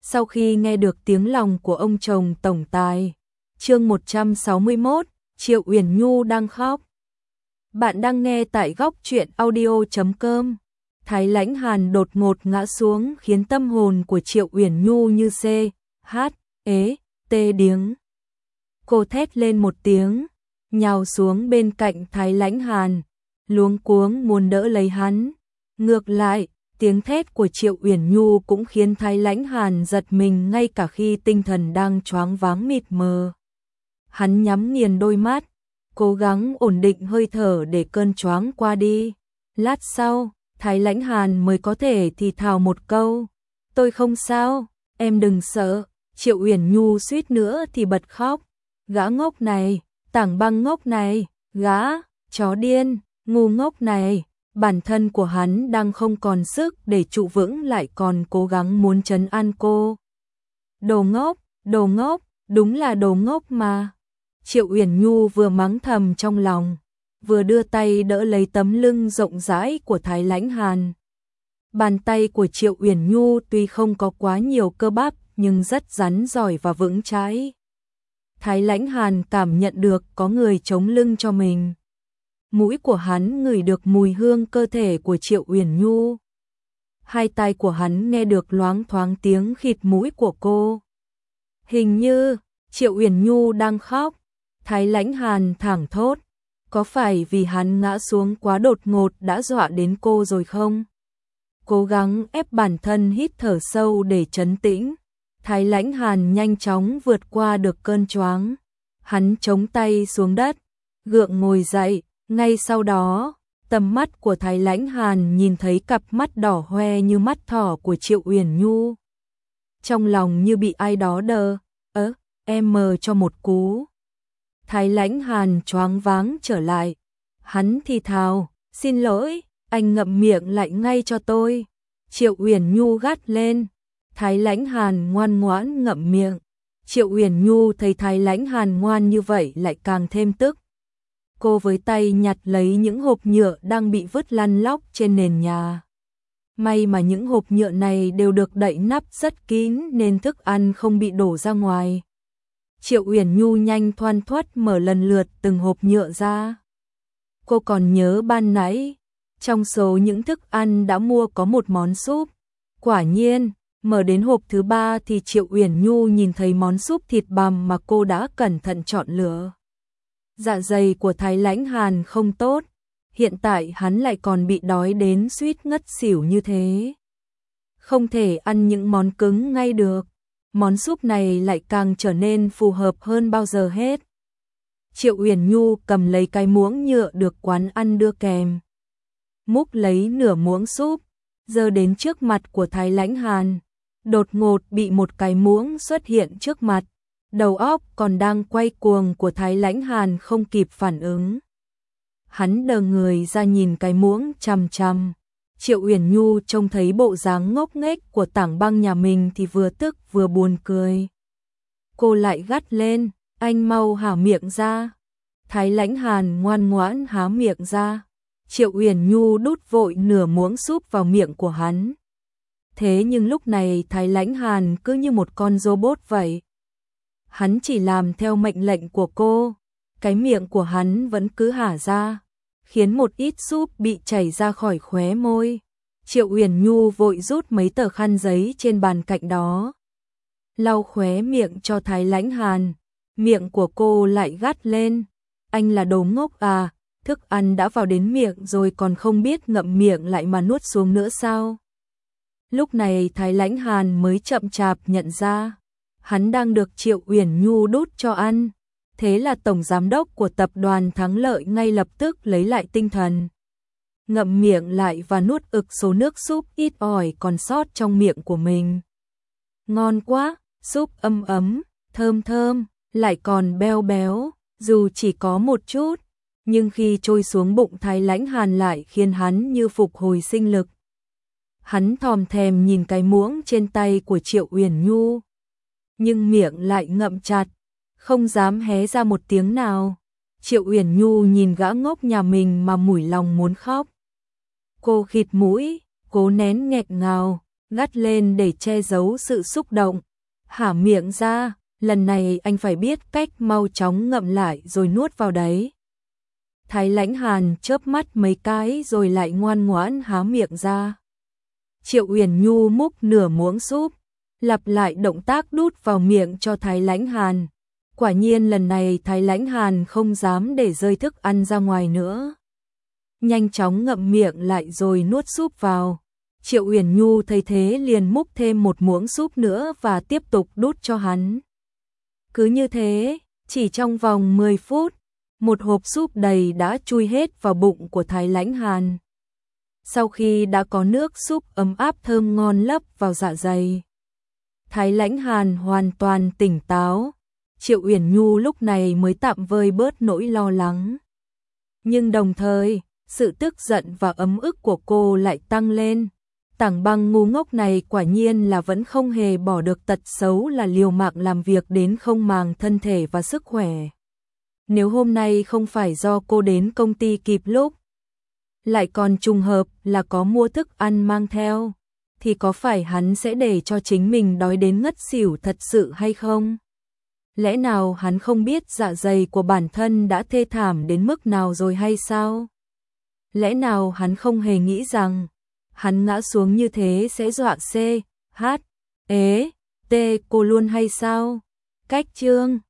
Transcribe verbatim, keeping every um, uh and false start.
Sau khi nghe được tiếng lòng của ông chồng tổng tài. Chương một trăm sáu mươi mốt, Triệu Uyển Nhu đang khóc. Bạn đang nghe tại góc truyện audio chấm com. Thái Lãnh Hàn đột ngột ngã xuống khiến tâm hồn của Triệu Uyển Nhu như xê, hát, ế, tê điếng. Cô thét lên một tiếng, nhào xuống bên cạnh Thái Lãnh Hàn, luống cuống muốn đỡ lấy hắn. Ngược lại, tiếng thét của Triệu Uyển Nhu cũng khiến Thái Lãnh Hàn giật mình ngay cả khi tinh thần đang choáng váng mịt mờ. Hắn nhắm nghiền đôi mắt, cố gắng ổn định hơi thở để cơn choáng qua đi. Lát sau, Thái Lãnh Hàn mới có thể thì thào một câu, tôi không sao, em đừng sợ. Triệu Uyển Nhu suýt nữa thì bật khóc. Gã ngốc này, tảng băng ngốc này, gã, chó điên, ngu ngốc này. Bản thân của hắn đang không còn sức để trụ vững lại còn cố gắng muốn trấn an cô. Đồ ngốc, đồ ngốc, đúng là đồ ngốc mà. Triệu Uyển Nhu vừa mắng thầm trong lòng, vừa đưa tay đỡ lấy tấm lưng rộng rãi của Thái Lãnh Hàn. Bàn tay của Triệu Uyển Nhu tuy không có quá nhiều cơ bắp nhưng rất rắn giỏi và vững chãi. Thái Lãnh Hàn cảm nhận được có người chống lưng cho mình. Mũi của hắn ngửi được mùi hương cơ thể của Triệu Uyển Nhu. Hai tai của hắn nghe được loáng thoáng tiếng khịt mũi của cô. Hình như Triệu Uyển Nhu đang khóc. Thái Lãnh Hàn thảng thốt, có phải vì hắn ngã xuống quá đột ngột đã dọa đến cô rồi không? Cố gắng ép bản thân hít thở sâu để trấn tĩnh. Thái Lãnh Hàn nhanh chóng vượt qua được cơn choáng. Hắn chống tay xuống đất, gượng ngồi dậy. Ngay sau đó, tầm mắt của Thái Lãnh Hàn nhìn thấy cặp mắt đỏ hoe như mắt thỏ của Triệu Uyển Nhu. Trong lòng như bị ai đó đờ, ớ, em mờ cho một cú. Thái Lãnh Hàn choáng váng trở lại. Hắn thì thào, xin lỗi, anh ngậm miệng lại ngay cho tôi. Triệu Uyển Nhu gắt lên. Thái Lãnh Hàn ngoan ngoãn ngậm miệng. Triệu Uyển Nhu thấy Thái Lãnh Hàn ngoan như vậy lại càng thêm tức. Cô với tay nhặt lấy những hộp nhựa đang bị vứt lăn lóc trên nền nhà. May mà những hộp nhựa này đều được đậy nắp rất kín nên thức ăn không bị đổ ra ngoài. Triệu Uyển Nhu nhanh thoăn thoắt mở lần lượt từng hộp nhựa ra. Cô còn nhớ ban nãy, trong số những thức ăn đã mua có một món súp. Quả nhiên, mở đến hộp thứ ba thì Triệu Uyển Nhu nhìn thấy món súp thịt bằm mà cô đã cẩn thận chọn lựa. Dạ dày của Thái Lãnh Hàn không tốt, hiện tại hắn lại còn bị đói đến suýt ngất xỉu như thế. Không thể ăn những món cứng ngay được, món súp này lại càng trở nên phù hợp hơn bao giờ hết. Triệu Uyển Nhu cầm lấy cái muỗng nhựa được quán ăn đưa kèm. Múc lấy nửa muỗng súp, giơ đến trước mặt của Thái Lãnh Hàn. Đột ngột bị một cái muỗng xuất hiện trước mặt. Đầu óc còn đang quay cuồng của Thái Lãnh Hàn không kịp phản ứng. Hắn đờ người ra nhìn cái muỗng chằm chằm. Triệu Uyển Nhu trông thấy bộ dáng ngốc nghếch của tảng băng nhà mình thì vừa tức vừa buồn cười. Cô lại gắt lên, anh mau há miệng ra. Thái Lãnh Hàn ngoan ngoãn há miệng ra. Triệu Uyển Nhu đút vội nửa muỗng súp vào miệng của hắn. Thế nhưng lúc này Thái Lãnh Hàn cứ như một con robot vậy. Hắn chỉ làm theo mệnh lệnh của cô, cái miệng của hắn vẫn cứ hả ra, khiến một ít súp bị chảy ra khỏi khóe môi. Triệu Uyển Nhu vội rút mấy tờ khăn giấy trên bàn cạnh đó, lau khóe miệng cho Thái Lãnh Hàn. Miệng của cô lại gắt lên, anh là đồ ngốc à, thức ăn đã vào đến miệng rồi còn không biết ngậm miệng lại mà nuốt xuống nữa sao? Lúc này Thái Lãnh Hàn mới chậm chạp nhận ra, hắn đang được Triệu Uyển Nhu đút cho ăn. Thế là tổng giám đốc của tập đoàn Thắng Lợi ngay lập tức lấy lại tinh thần. Ngậm miệng lại và nuốt ực số nước súp ít ỏi còn sót trong miệng của mình. Ngon quá, súp ấm ấm, thơm thơm, lại còn béo béo, dù chỉ có một chút, nhưng khi trôi xuống bụng Thái Lãnh Hàn lại khiến hắn như phục hồi sinh lực. Hắn thòm thèm nhìn cái muỗng trên tay của Triệu Uyển Nhu, nhưng miệng lại ngậm chặt, không dám hé ra một tiếng nào. Triệu Uyển Nhu nhìn gã ngốc nhà mình mà mủi lòng muốn khóc. Cô khịt mũi, cố nén nghẹn ngào, gắt lên để che giấu sự xúc động. Hả miệng ra, lần này anh phải biết cách mau chóng ngậm lại rồi nuốt vào đấy. Thái Lãnh Hàn chớp mắt mấy cái rồi lại ngoan ngoãn há miệng ra. Triệu Uyển Nhu múc nửa muỗng súp, lặp lại động tác đút vào miệng cho Thái Lãnh Hàn. Quả nhiên lần này Thái Lãnh Hàn không dám để rơi thức ăn ra ngoài nữa. Nhanh chóng ngậm miệng lại rồi nuốt súp vào. Triệu Uyển Nhu thấy thế liền múc thêm một muỗng súp nữa và tiếp tục đút cho hắn. Cứ như thế, chỉ trong vòng mười phút, một hộp súp đầy đã chui hết vào bụng của Thái Lãnh Hàn. Sau khi đã có nước súp ấm áp thơm ngon lấp vào dạ dày, Thái Lãnh Hàn hoàn toàn tỉnh táo. Triệu Uyển Nhu lúc này mới tạm vơi bớt nỗi lo lắng. Nhưng đồng thời, sự tức giận và ấm ức của cô lại tăng lên. Tảng Băng ngu ngốc này quả nhiên là vẫn không hề bỏ được tật xấu là liều mạng làm việc đến không màng thân thể và sức khỏe. Nếu hôm nay không phải do cô đến công ty kịp lúc, lại còn trùng hợp là có mua thức ăn mang theo, thì có phải hắn sẽ để cho chính mình đói đến ngất xỉu thật sự hay không? Lẽ nào hắn không biết dạ dày của bản thân đã thê thảm đến mức nào rồi hay sao? Lẽ nào hắn không hề nghĩ rằng hắn ngã xuống như thế sẽ dọa C, H, ế, T cô luôn hay sao? Cách chương